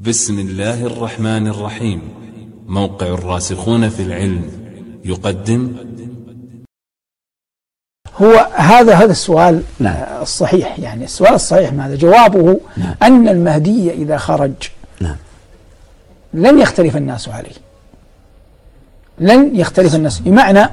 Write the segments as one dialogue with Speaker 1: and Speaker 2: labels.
Speaker 1: بسم الله الرحمن الرحيم. موقع الراسخون في العلم يقدم.
Speaker 2: هو هذا السؤال الصحيح، يعني السؤال الصحيح ماذا؟ جوابه أن المهدي إذا خرج لن يختلف الناس عليه، لن يختلف الناس، بمعنى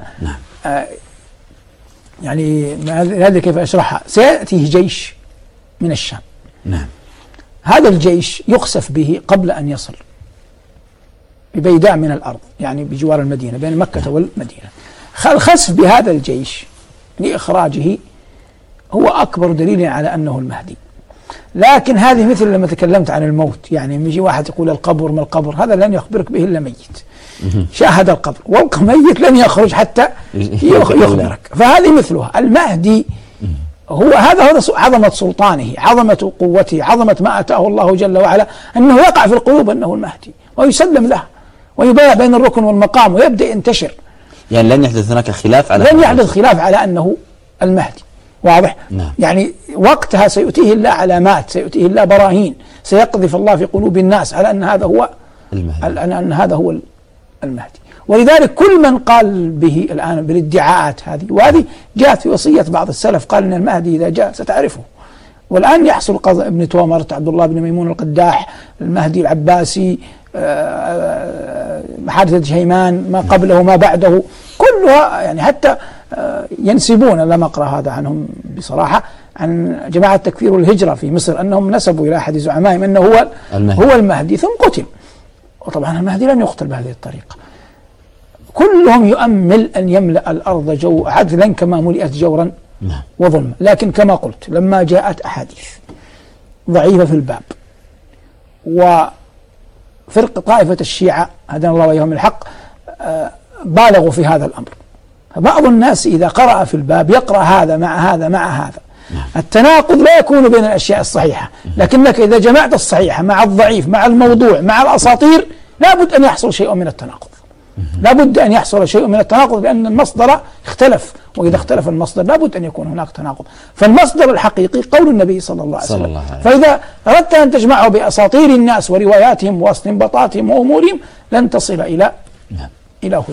Speaker 2: يعني هذا كيف أشرحها؟ سيأتيه جيش من الشام، هذا الجيش يخسف به قبل أن يصل ببيداء من الأرض، يعني بجوار المدينة بين مكة والمدينة. الخسف بهذا الجيش لإخراجه هو أكبر دليل على أنه المهدي. لكن هذه مثل لما تكلمت عن الموت، يعني يجي واحد يقول القبر ما القبر، هذا لن يخبرك به إلا ميت شاهد القبر، والميت لن يخرج حتى يخبرك. فهذه مثلها. المهدي هو عظمة سلطانه، عظمة قوته، عظمة ما أتاه الله جل وعلا، أنه يقع في القلوب أنه المهدي ويسلم له ويبايع بين الركن والمقام ويبدأ ينتشر.
Speaker 3: يعني لن يحدث هناك خلاف على
Speaker 2: لن يحدث خلاف على أنه المهدي، واضح؟ يعني وقتها سيؤتيه الله علامات، سيؤتيه الله براهين، سيقذف الله في قلوب الناس على أن هذا هو المهدي، أن هذا هو المهدي. ولذلك كل من قال به الآن بالادعاءات هذه، وهذه جاءت في وصية بعض السلف، قال أن المهدي إذا جاء ستعرفه. والآن يحصل قضاء ابن تومرت، عبد الله بن ميمون القداح، المهدي العباسي، حادثة شيمان، ما قبله وما بعده، كلها يعني حتى ينسبون، لما أقرأ هذا عنهم بصراحة، عن جماعة تكفير الهجرة في مصر أنهم نسبوا إلى أحد زعمائهم أنه هو المهدي ثم قتل. وطبعا المهدي لن يقتل بهذه الطريقة. كلهم يؤمل أن يملأ الأرض عدلا كما ملئت جورا وظلما. لكن كما قلت، لما جاءت أحاديث ضعيفة في الباب، وفرق طائفة الشيعة هدانا الله وإياهم الحق بالغوا في هذا الأمر. فبعض الناس إذا قرأ في الباب يقرأ هذا مع هذا مع هذا. التناقض لا يكون بين الأشياء الصحيحة، لكنك إذا جمعت الصحيح مع الضعيف مع الموضوع مع الأساطير لابد أن يحصل شيء من التناقض، لابد أن يحصل شيء من التناقض، لأن المصدر اختلف، وإذا اختلف المصدر لابد أن يكون هناك تناقض. فالمصدر الحقيقي قول النبي صلى الله عليه وسلم. فإذا أردت أن تجمعه بأساطير الناس ورواياتهم واستنباطاتهم وأمورهم لن تصل إلى هدى.